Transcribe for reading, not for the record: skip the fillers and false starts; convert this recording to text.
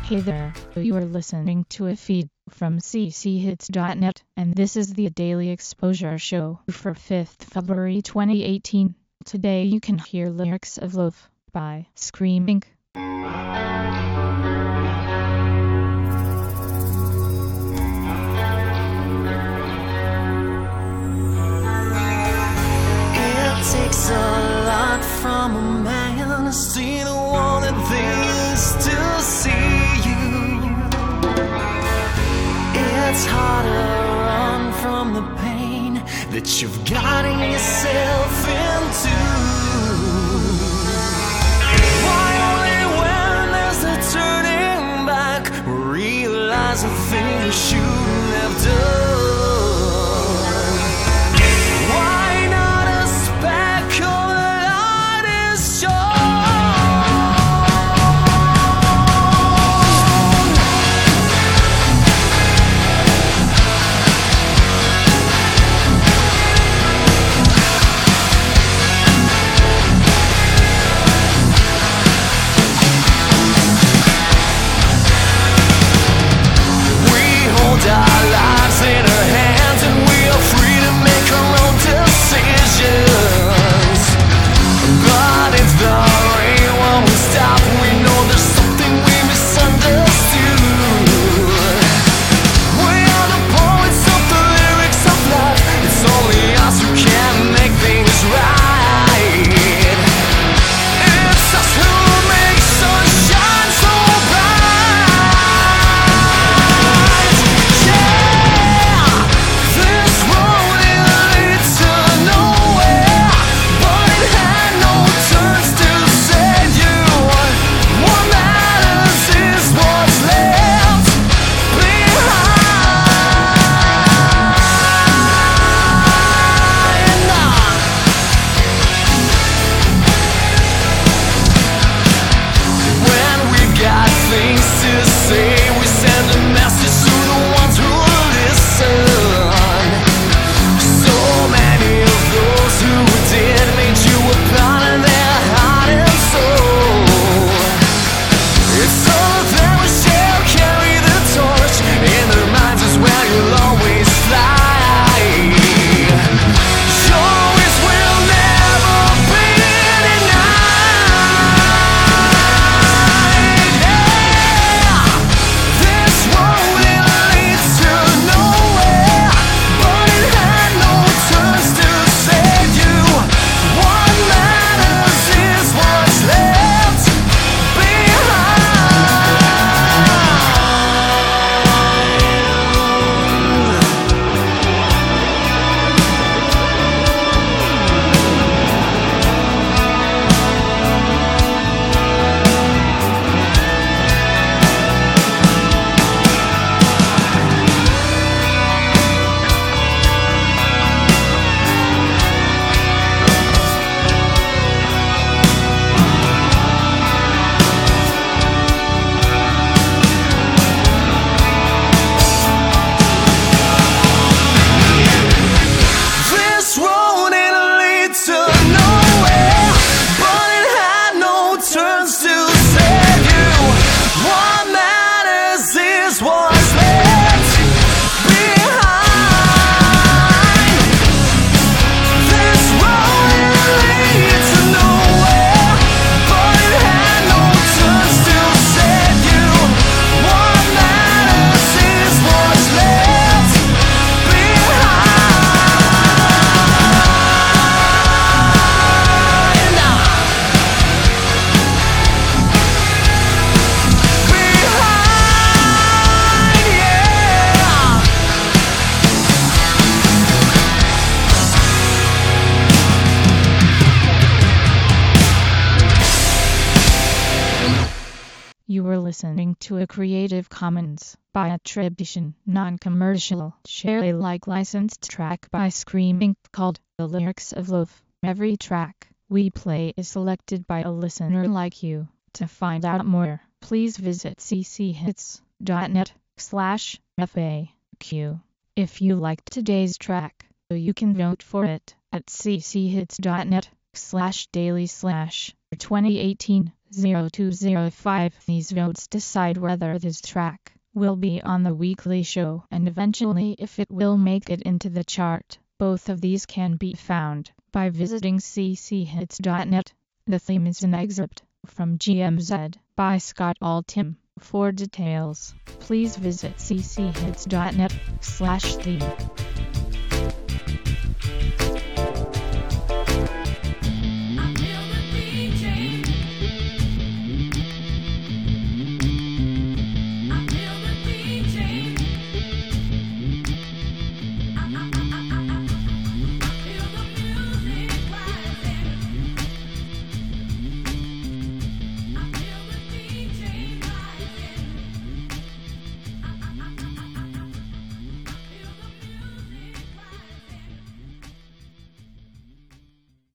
Hey there, you are listening to a feed from cchits.net, and this is the Daily Exposure Show for 5th February 2018. Today you can hear Lyrics of Love by Screaming. It takes a lot from a man to see the one that they used to see you. It's hard to run from the pain that you've gotten yourself into. Why only when there's a turning back realize the thing you shouldn't have done? You were listening to a Creative Commons by attribution, non-commercial, share Alike licensed track by Screaming called The Lyrics of Love. Every track we play is selected by a listener like you. To find out more, please visit cchits.net/FAQ. If you liked today's track, you can vote for it at cchits.net/daily/2018. 0205. These votes decide whether this track will be on the weekly show and eventually if it will make it into the chart. Both of these can be found by visiting cchits.net. The theme is an excerpt from GMZ by Scott Altham. For details, please visit cchits.net/theme.